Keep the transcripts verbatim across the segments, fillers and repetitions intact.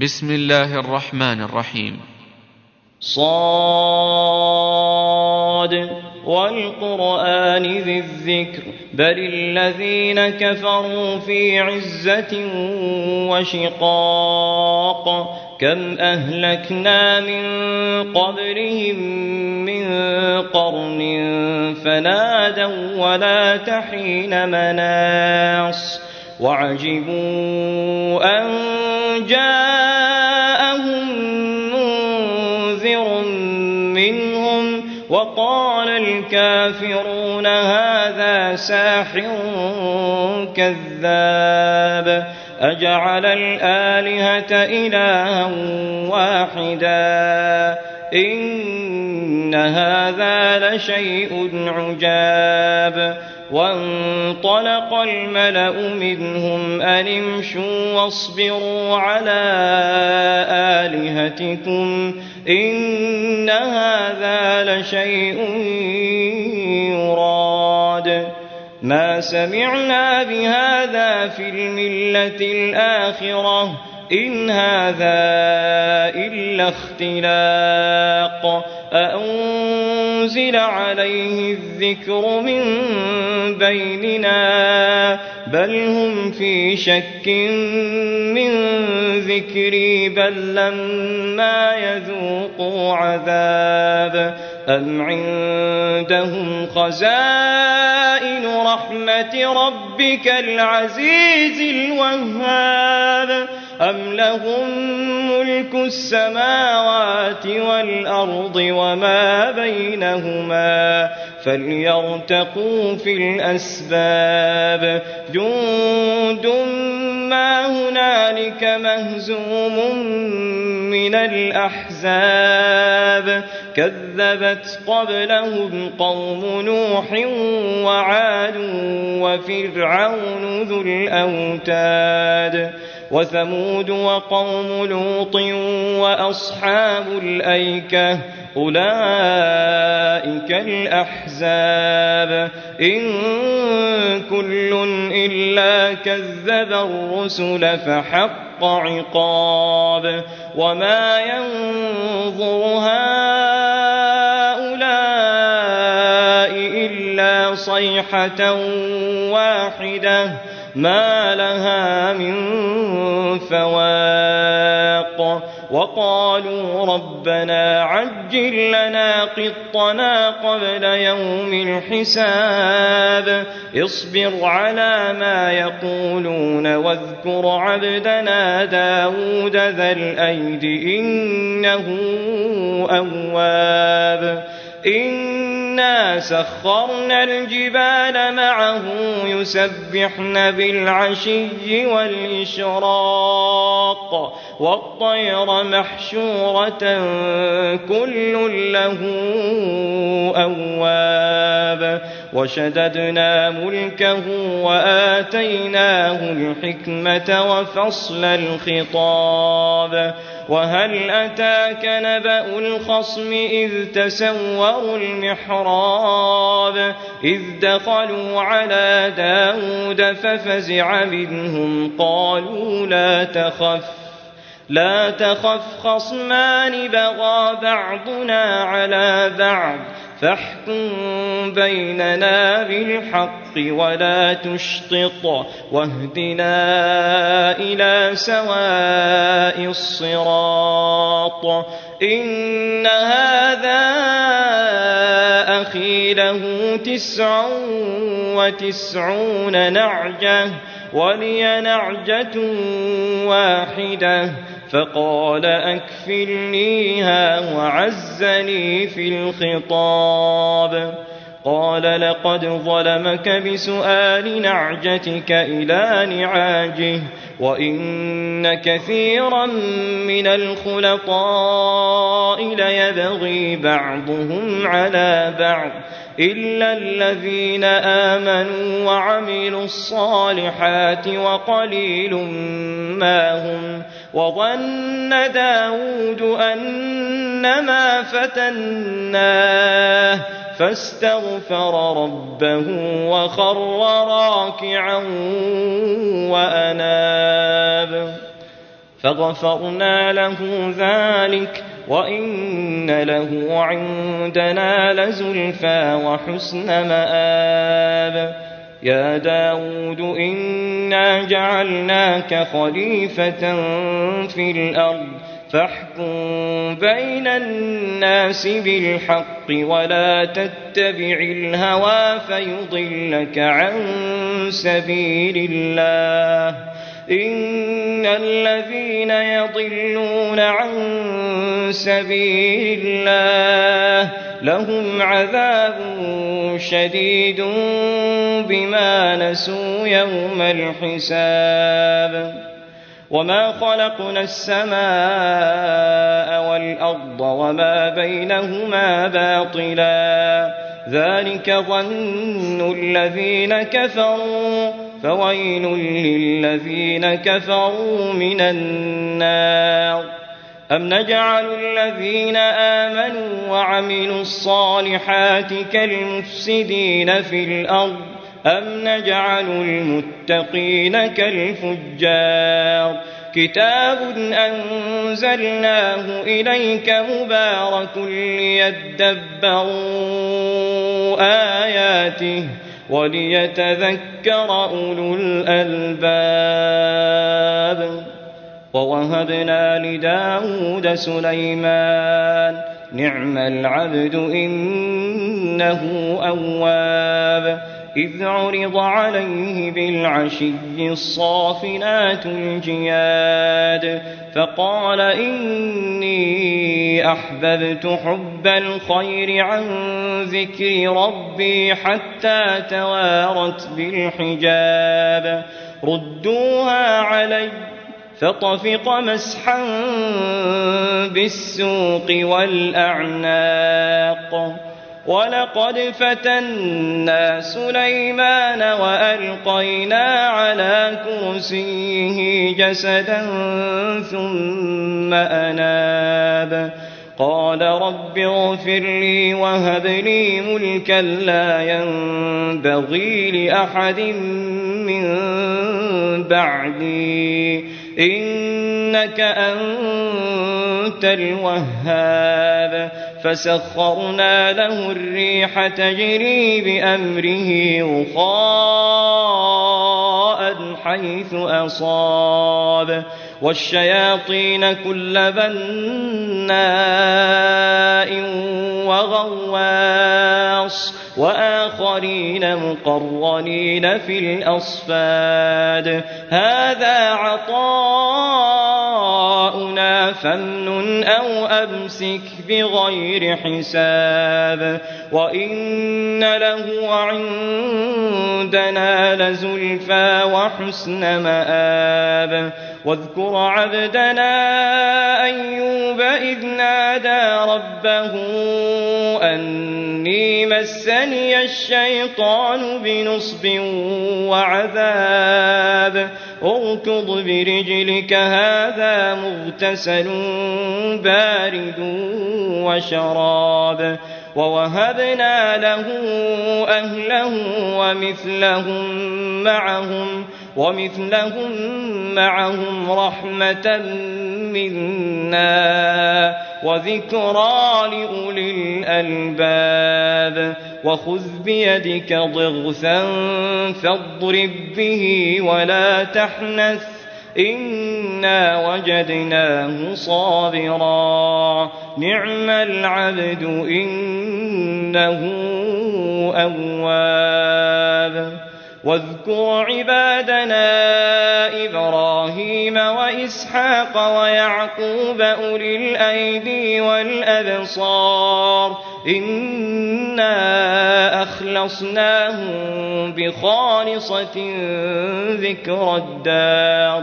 بسم الله الرحمن الرحيم. صاد والقرآن ذي الذكر بل الذين كفروا في عزة وشقاق كم أهلكنا من قبلهم من قرن فنادوا ولا تحين مناص وعجبوا أن جاءهم منذر منهم وقال الكافرون هذا ساحر كذاب أجعل الآلهة إلها واحدا إن هذا لشيء عجاب وانطلق الملأ منهم أن امشوا واصبروا على آلهتكم إن هذا لشيء يراد ما سمعنا بهذا في الملة الآخرة إن هذا إلا اختلاق أأنزل عليه الذكر من بيننا بل هم في شك من ذكري بل لما يذوقوا عذاب أم عندهم خزائن رحمة ربك العزيز الوهاب أم لهم ملك السماوات والأرض وما بينهما فليرتقوا في الأسباب جند ما هنالك مهزوم من الأحزاب كذبت قبلهم قوم نوح وعاد وفرعون ذو الأوتاد وثمود وقوم لوط وأصحاب الأيكة أولئك الأحزاب إن كل إلا كذب الرسل فحق عقاب وما ينظر هؤلاء إلا صيحة واحدة ما لها من فواق وقالوا ربنا عجل لنا قطنا قبل يوم الحساب اصبر على ما يقولون واذكر عبدنا داود ذا الأيد إنه أواب إنا سخرنا الجبال معه يسبحن بالعشي والإشراق والطير محشورة كل له أواب وشددنا ملكه وآتيناه الحكمة وفصل الخطاب وهل أتاك نبأ الخصم إذ تسوروا المحراب إذ دخلوا على داود ففزع منهم قالوا لا تخف لا تخف خصمان بغى بعضنا على بعض فاحكم بيننا بالحق ولا تشطط واهدنا إلى سواء الصراط إن هذا أخي له تسع وتسعون نعجة ولي نعجة واحدة فقال أكفلنيها وعزني في الخطاب قال لقد ظلمك بسؤال نعجتك إلى نعاجه وإن كثيرا من الخلطاء ليبغي بعضهم على بعض إلا الذين آمنوا وعملوا الصالحات وقليل ما هم وظن داود أنما فتناه فاستغفر ربه وخر راكعا وأناب فغفرنا له ذلك وإن له عندنا لزلفى وحسن مآب يا داود إنا جعلناك خليفة في الأرض فاحكم بين الناس بالحق ولا تتبع الهوى فيضلك عن سبيل الله إن الذين يضلون عن سبيل الله لهم عذاب شديد بما نسوا يوم الحساب وما خلقنا السماء والأرض وما بينهما باطلا ذلك ظن الذين كفروا فويل للذين كفروا من النار أم نجعل الذين آمنوا وعملوا الصالحات كالمفسدين في الأرض أم نجعل المتقين كالفجار كتاب أنزلناه إليك مبارك ليدبروا آياته وليتذكر أولو الألباب ووهبنا لداود سليمان نعم العبد إنه أواب إذ عرض عليه بالعشي الصافنات الجياد فقال إني أحببت حب الخير عن ذكر ربي حتى توارت بالحجاب ردوها علي فطفق مسحا بالسوق والأعناق ولقد فتنا سليمان وألقينا على كرسيه جسدا ثم أناب قال رب اغفر لي وهب لي ملكا لا ينبغي لأحد من بعدي إنك أنت الوهاب فسخرنا له الريح تجري بأمره رخاء حيث أصاب والشياطين كل بناء وغواص وآخرين مقرنين في الأصفاد هذا عطاؤنا فامنن أو أمسك بغير حساب وإن له عندنا لزلفى وحسن مآب واذكر عبدنا أيوب إذ نادى ربه أني مسني الشيطان بنصب وعذاب اركض برجلك هذا مغتسل بارد وشراب ووهبنا له أهله ومثلهم معهم ومثلهم معهم رحمة منا وذكرى لأولي الألباب وخذ بيدك ضغثا فاضرب به ولا تحنث إنا وجدناه صابرا نعم العبد إنه أواب واذكر عبادنا إبراهيم وإسحاق ويعقوب أولي الأيدي والأبصار إنا أخلصناهم بخالصة ذكر الدار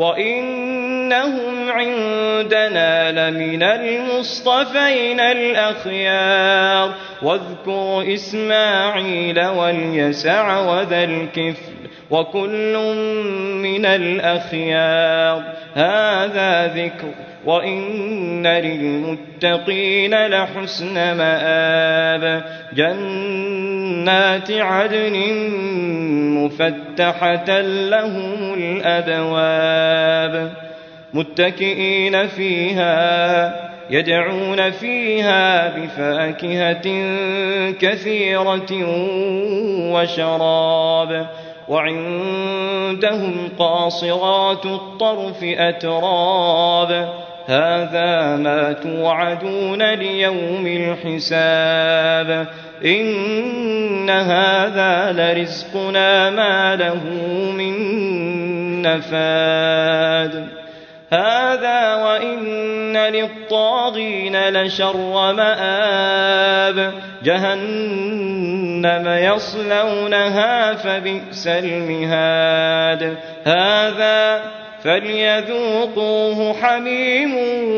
وإنهم عندنا لمن المصطفين الأخيار واذكر إسماعيل واليسع وذا الكفل وكل من الأخيار هذا ذكر وإن للمتقين لحسن مآب جنات عدن مفتحة لهم الأبواب متكئين فيها يدعون فيها بفاكهة كثيرة وشراب وعندهم قاصرات الطرف أتراب هذا ما توعدون ليوم الحساب إن هذا لرزقنا ما له من نفاد هذا وإن للطاغين لشر مآب جهنم يصلونها فبئس المهاد هذا فليذوقوه حميم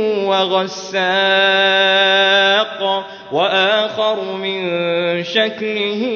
وغساق وآخر من شكله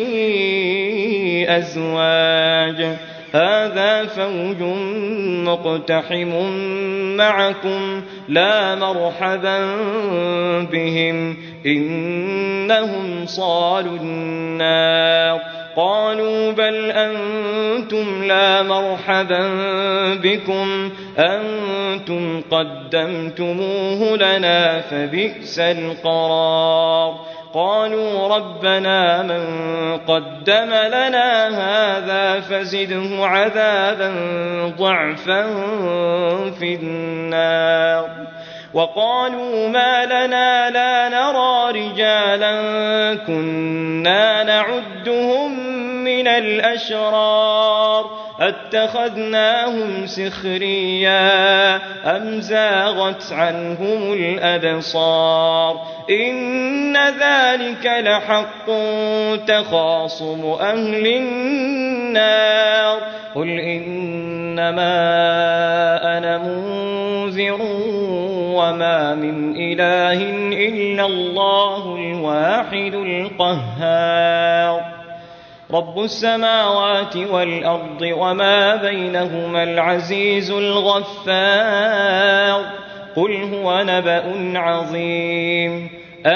أزواج هذا فوج مقتحم معكم لا مرحبا بهم إنهم صالوا النار قالوا بل أنتم لا مرحبا بكم أنتم قدمتموه لنا فبئس القرار قالوا ربنا من قدم لنا هذا فزده عذابا ضعفا في النار وقالوا ما لنا لا نرى رجالا كنا نعدهم من الأشرار اتخذناهم سخريا أم زاغت عنهم الأبصار إن ذلك لحق تخاصم أهل النار قل إنما أنا منذر وما من إله إلا الله الواحد القهار رب السماوات والأرض وما بينهما العزيز الغفار قل هو نبأ عظيم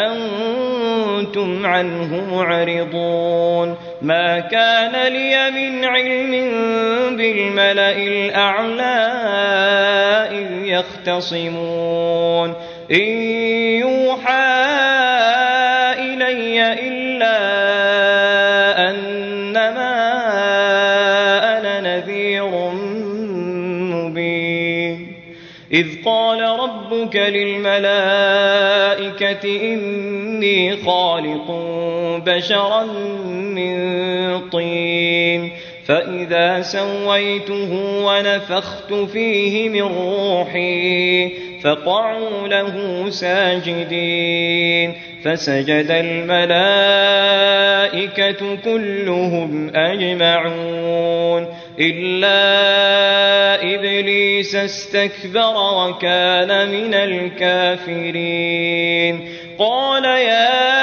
أنتم عنه معرضون ما كان لي من علم بالملأ الأعلى إذ يختصمون إن يوحى إلي إلا أنما أنا نذير مبين إذ قال ربك للملائكة إني خالق بشرا من طين فإذا سويته ونفخت فيه من روحي فقعوا له ساجدين فسجد الملائكة كلهم أجمعون إلا إبليس استكبر وكان من الكافرين قال يا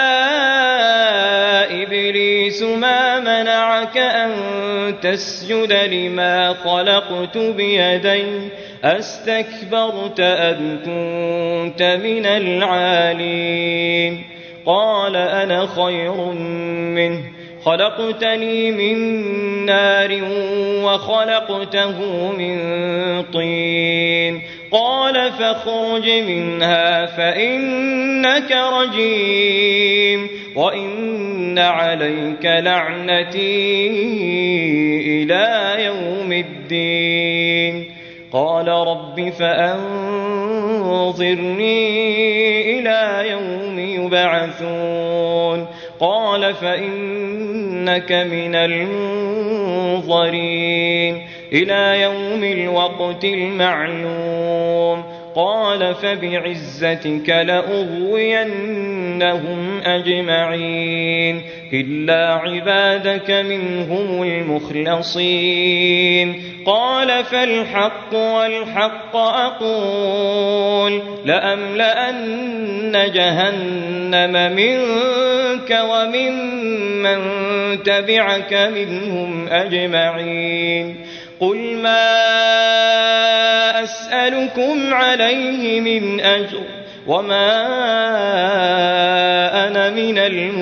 إبليس ما منعك أن تسجد لما خلقت بيدي أستكبرت أم كنت من العالين قال أنا خير منه خلقتني من نار وخلقته من طين قال فاخرج منها فإنك رجيم وإن عليك لعنتي إلى يوم الدين قال رب فأنظرني إلى يوم يبعثون قال فإنك من المنظرين إلى يوم الوقت المعلوم قال فبعزتك لأغوينهم أجمعين إلا عبادك منهم المخلصين قال فالحق والحق أقول لأملأن جهنم منك وممن تبعك منهم أجمعين قل ما أسألكم عليه من أجر وما أنا من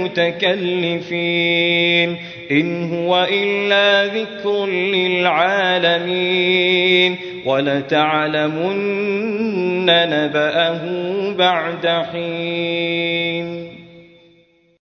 المتكلفين إن هو إلا ذكر للعالمين وَلَتَعْلَمُنَّ نَبَأَهُ بَعْدَ حِينٍ.